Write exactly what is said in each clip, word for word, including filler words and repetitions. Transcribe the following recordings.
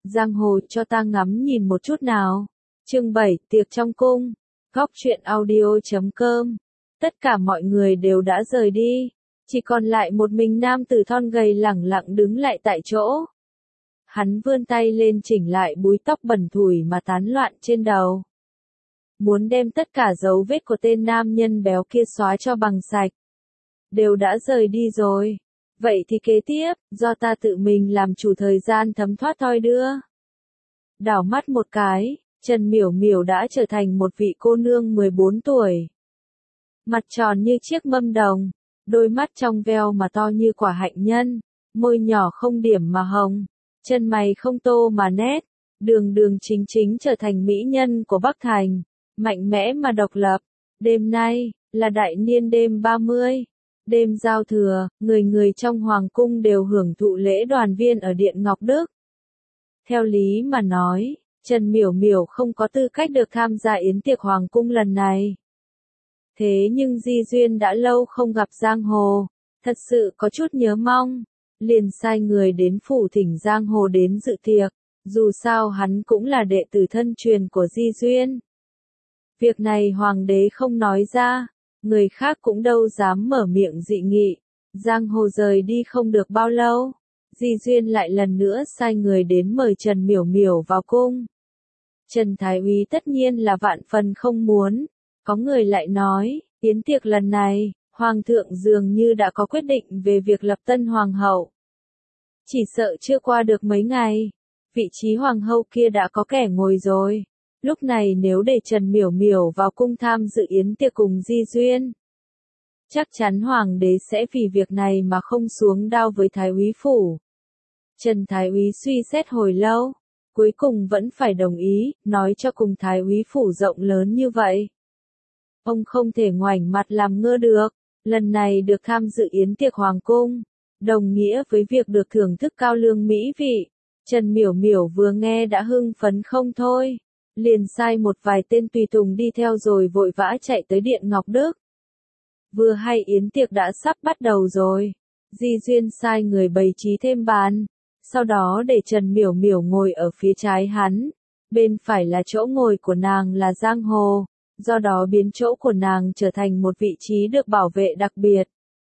giang hồ cho ta ngắm nhìn một chút nào. Chương bảy, tiệc trong cung. Góc truyện audio chấm com. Tất cả mọi người đều đã rời đi, chỉ còn lại một mình nam tử thon gầy lẳng lặng đứng lại tại chỗ. Hắn vươn tay lên chỉnh lại búi tóc bẩn thủi mà tán loạn trên đầu. Muốn đem tất cả dấu vết của tên nam nhân béo kia xóa cho bằng sạch. Đều đã rời đi rồi. Vậy thì kế tiếp, do ta tự mình làm chủ thời gian thấm thoát thoi đưa. Đảo mắt một cái, Trần Miểu Miểu đã trở thành một vị cô nương mười bốn tuổi. Mặt tròn như chiếc mâm đồng, đôi mắt trong veo mà to như quả hạnh nhân, môi nhỏ không điểm mà hồng, chân mày không tô mà nét, đường đường chính chính trở thành mỹ nhân của Bắc Thành, mạnh mẽ mà độc lập. Đêm nay, là đại niên đêm ba mươi. Đêm giao thừa, người người trong hoàng cung đều hưởng thụ lễ đoàn viên ở Điện Ngọc Đức. Theo lý mà nói, Trần Miểu Miểu không có tư cách được tham gia yến tiệc hoàng cung lần này. Thế nhưng Di Duyên đã lâu không gặp Giang Hồ, thật sự có chút nhớ mong, liền sai người đến phủ thỉnh Giang Hồ đến dự tiệc, dù sao hắn cũng là đệ tử thân truyền của Di Duyên. Việc này hoàng đế không nói ra, người khác cũng đâu dám mở miệng dị nghị. Giang Hồ rời đi không được bao lâu, Di Duyên lại lần nữa sai người đến mời Trần Miểu Miểu vào cung. Trần Thái Úy tất nhiên là vạn phần không muốn, có người lại nói, yến tiệc lần này, Hoàng thượng dường như đã có quyết định về việc lập tân Hoàng hậu. Chỉ sợ chưa qua được mấy ngày, vị trí Hoàng hậu kia đã có kẻ ngồi rồi. Lúc này nếu để Trần Miểu Miểu vào cung tham dự yến tiệc cùng Di Duyên, chắc chắn Hoàng đế sẽ vì việc này mà không xuống đao với Thái Úy phủ. Trần Thái Úy suy xét hồi lâu, cuối cùng vẫn phải đồng ý, nói cho cùng Thái Úy phủ rộng lớn như vậy. Ông không thể ngoảnh mặt làm ngơ được, lần này được tham dự yến tiệc hoàng cung, đồng nghĩa với việc được thưởng thức cao lương mỹ vị. Trần Miểu Miểu vừa nghe đã hưng phấn không thôi, liền sai một vài tên tùy tùng đi theo rồi vội vã chạy tới Điện Ngọc Đức. Vừa hay yến tiệc đã sắp bắt đầu rồi, Di Duyên sai người bày trí thêm bàn, sau đó để Trần Miểu Miểu ngồi ở phía trái hắn, bên phải là chỗ ngồi của nàng là Giang Hồ, do đó biến chỗ của nàng trở thành một vị trí được bảo vệ đặc biệt.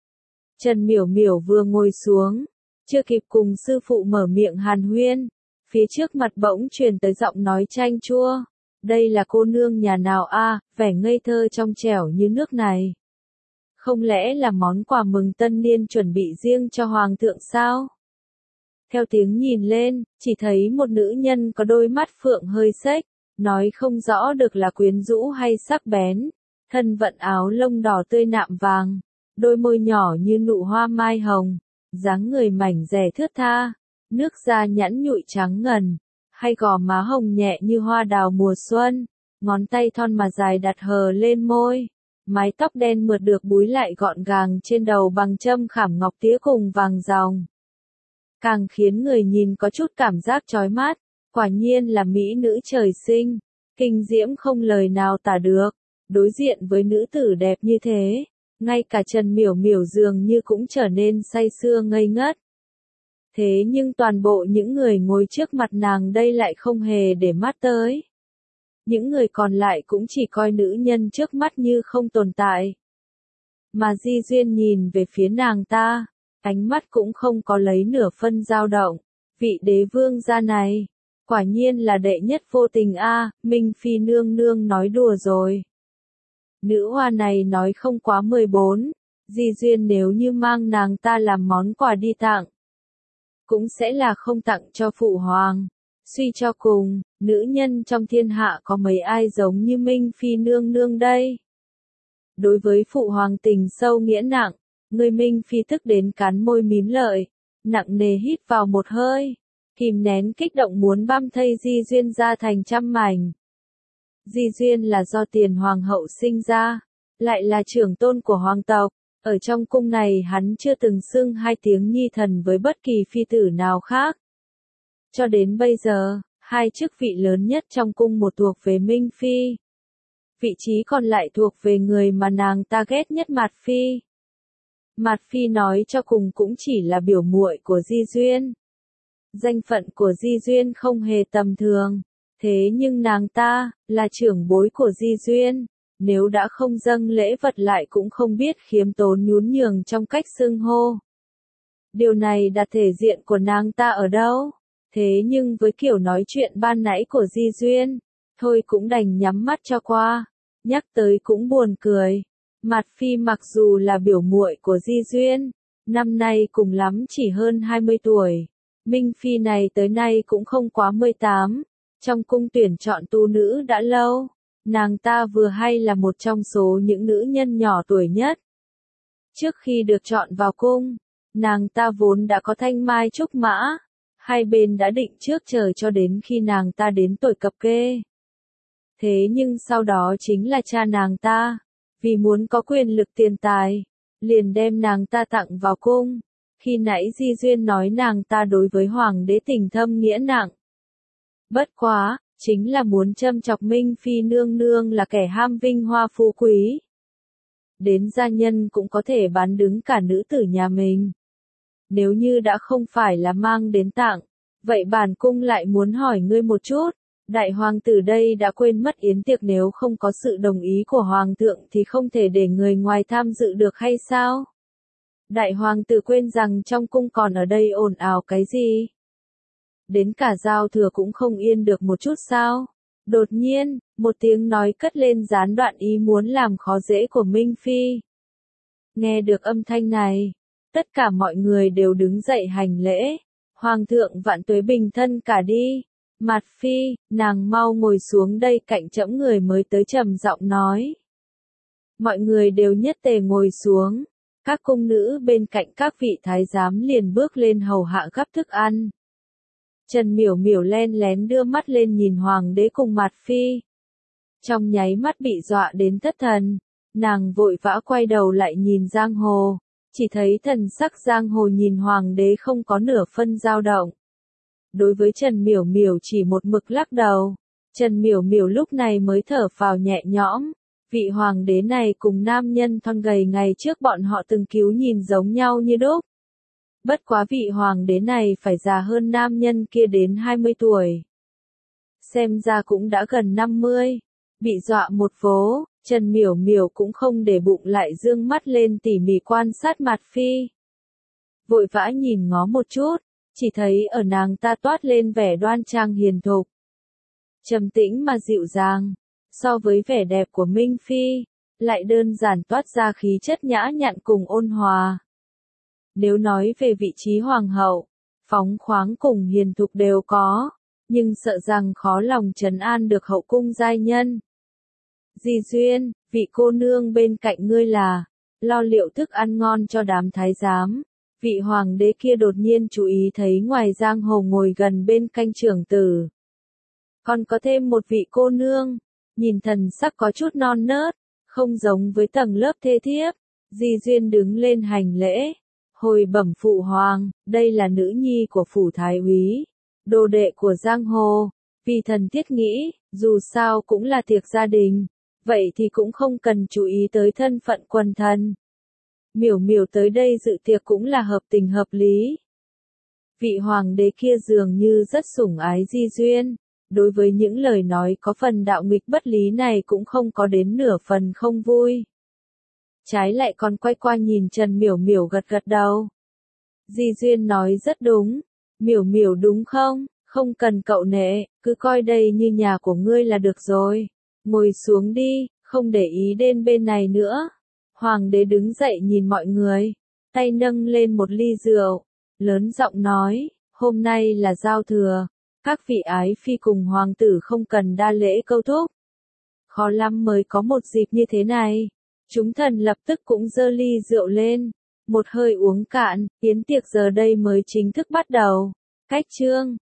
Trần Miểu Miểu vừa ngồi xuống, chưa kịp cùng sư phụ mở miệng hàn huyên, phía trước mặt bỗng truyền tới giọng nói chanh chua. Đây là cô nương nhà nào a, vẻ ngây thơ trong trẻo như nước này. Không lẽ là món quà mừng tân niên chuẩn bị riêng cho Hoàng thượng sao? Theo tiếng nhìn lên, chỉ thấy một nữ nhân có đôi mắt phượng hơi xếch, nói không rõ được là quyến rũ hay sắc bén, thân vận áo lông đỏ tươi nạm vàng, đôi môi nhỏ như nụ hoa mai hồng, dáng người mảnh dẻ thướt tha, nước da nhẵn nhụi trắng ngần, hay gò má hồng nhẹ như hoa đào mùa xuân, ngón tay thon mà dài đặt hờ lên môi, mái tóc đen mượt được búi lại gọn gàng trên đầu bằng châm khảm ngọc tía cùng vàng ròng. Càng khiến người nhìn có chút cảm giác chói mắt, quả nhiên là mỹ nữ trời sinh, kinh diễm không lời nào tả được. Đối diện với nữ tử đẹp như thế, ngay cả Trần Miểu Miểu dường như cũng trở nên say sưa ngây ngất. Thế nhưng toàn bộ những người ngồi trước mặt nàng đây lại không hề để mắt tới. Những người còn lại cũng chỉ coi nữ nhân trước mắt như không tồn tại. Mà Di Duyên nhìn về phía nàng ta, ánh mắt cũng không có lấy nửa phân dao động. Vị đế vương gia này, quả nhiên là đệ nhất vô tình a, Minh Phi nương nương nói đùa rồi. Nữ hoa này nói không quá mười bốn, Di Duyên nếu như mang nàng ta làm món quà đi tặng, cũng sẽ là không tặng cho phụ hoàng. Suy cho cùng, nữ nhân trong thiên hạ có mấy ai giống như Minh Phi nương nương đây? Đối với phụ hoàng tình sâu nghĩa nặng, người Minh Phi tức đến cắn môi mím lợi, nặng nề hít vào một hơi, kìm nén kích động muốn băm thây Di Duyên ra thành trăm mảnh. Di Duyên là do tiền hoàng hậu sinh ra, lại là trưởng tôn của hoàng tộc, ở trong cung này hắn chưa từng xưng hai tiếng nhi thần với bất kỳ phi tử nào khác. Cho đến bây giờ, hai chức vị lớn nhất trong cung một thuộc về Minh Phi. Vị trí còn lại thuộc về người mà nàng ta ghét nhất Mạt Phi. Mạt Phi nói cho cùng cũng chỉ là biểu muội của Di Duyên. Danh phận của Di Duyên không hề tầm thường. Thế nhưng nàng ta, là trưởng bối của Di Duyên. Nếu đã không dâng lễ vật lại cũng không biết khiêm tốn nhún nhường trong cách xưng hô. Điều này đặt thể diện của nàng ta ở đâu? Thế nhưng với kiểu nói chuyện ban nãy của Di Duyên, thôi cũng đành nhắm mắt cho qua. Nhắc tới cũng buồn cười. Mạt Phi mặc dù là biểu muội của Di Duyên, năm nay cùng lắm chỉ hơn hai mươi tuổi. Minh Phi này tới nay cũng không quá mười tám. Trong cung tuyển chọn tu nữ đã lâu, nàng ta vừa hay là một trong số những nữ nhân nhỏ tuổi nhất. Trước khi được chọn vào cung, nàng ta vốn đã có thanh mai trúc mã, hai bên đã định trước chờ cho đến khi nàng ta đến tuổi cập kê. Thế nhưng sau đó chính là cha nàng ta, vì muốn có quyền lực tiền tài, liền đem nàng ta tặng vào cung. Khi nãy Di Duyên nói nàng ta đối với hoàng đế tình thâm nghĩa nặng. Bất quá, chính là muốn châm chọc Minh Phi nương nương là kẻ ham vinh hoa phú quý. Đến gia nhân cũng có thể bán đứng cả nữ tử nhà mình. Nếu như đã không phải là mang đến tặng, vậy bản cung lại muốn hỏi ngươi một chút, đại hoàng tử đây đã quên mất yến tiệc nếu không có sự đồng ý của hoàng thượng thì không thể để người ngoài tham dự được hay sao? Đại hoàng tử quên rằng trong cung còn ở đây ồn ào cái gì? Đến cả giao thừa cũng không yên được một chút sao? Đột nhiên, một tiếng nói cất lên gián đoạn ý muốn làm khó dễ của Minh Phi. Nghe được âm thanh này, tất cả mọi người đều đứng dậy hành lễ. Hoàng thượng vạn tuế bình thân cả đi. Mạt Phi, nàng mau ngồi xuống đây cạnh trẫm, người mới tới trầm giọng nói. Mọi người đều nhất tề ngồi xuống. Các cung nữ bên cạnh các vị thái giám liền bước lên hầu hạ gắp thức ăn. Trần Miểu Miểu len lén đưa mắt lên nhìn hoàng đế cùng Mạt Phi. Trong nháy mắt bị dọa đến thất thần, nàng vội vã quay đầu lại nhìn Giang Hồ, chỉ thấy thần sắc Giang Hồ nhìn hoàng đế không có nửa phân dao động. Đối với Trần Miểu Miểu chỉ một mực lắc đầu, Trần Miểu Miểu lúc này mới thở phào nhẹ nhõm, vị hoàng đế này cùng nam nhân thon gầy ngày trước bọn họ từng cứu nhìn giống nhau như đúc. Bất quá vị hoàng đế này phải già hơn nam nhân kia đến hai mươi tuổi. Xem ra cũng đã gần năm mươi. Bị dọa một vố, Trần Miểu Miểu cũng không để bụng lại dương mắt lên tỉ mỉ quan sát Mạt Phi. Vội vã nhìn ngó một chút, chỉ thấy ở nàng ta toát lên vẻ đoan trang hiền thục. Trầm tĩnh mà dịu dàng, so với vẻ đẹp của Minh Phi, lại đơn giản toát ra khí chất nhã nhặn cùng ôn hòa. Nếu nói về vị trí hoàng hậu, phóng khoáng cùng hiền thục đều có, nhưng sợ rằng khó lòng trấn an được hậu cung giai nhân. Di Duyên, vị cô nương bên cạnh ngươi là, lo liệu thức ăn ngon cho đám thái giám. Vị hoàng đế kia đột nhiên chú ý thấy ngoài Giang Hồ ngồi gần bên canh trưởng tử. Còn có thêm một vị cô nương, nhìn thần sắc có chút non nớt, không giống với tầng lớp thê thiếp. Di Duyên đứng lên hành lễ. Hồi bẩm phụ hoàng, đây là nữ nhi của phủ thái úy, đồ đệ của Giang Hồ. Vì thần thiết nghĩ, dù sao cũng là tiệc gia đình, vậy thì cũng không cần chú ý tới thân phận quần thần. Miểu Miểu tới đây dự tiệc cũng là hợp tình hợp lý. Vị hoàng đế kia dường như rất sủng ái Di Duyên, đối với những lời nói có phần đạo nghịch bất lý này cũng không có đến nửa phần không vui. Trái lại còn quay qua nhìn Trần Miểu Miểu gật gật đầu. Di Duyên nói rất đúng, Miểu Miểu đúng không, không cần cậu nể, cứ coi đây như nhà của ngươi là được rồi. Ngồi xuống đi, không để ý đến bên này nữa. Hoàng đế đứng dậy nhìn mọi người, tay nâng lên một ly rượu, lớn giọng nói, hôm nay là giao thừa, các vị ái phi cùng hoàng tử không cần đa lễ câu thúc. Khó lắm mới có một dịp như thế này. Chúng thần lập tức cũng giơ ly rượu lên, một hơi uống cạn, yến tiệc giờ đây mới chính thức bắt đầu. Cách chương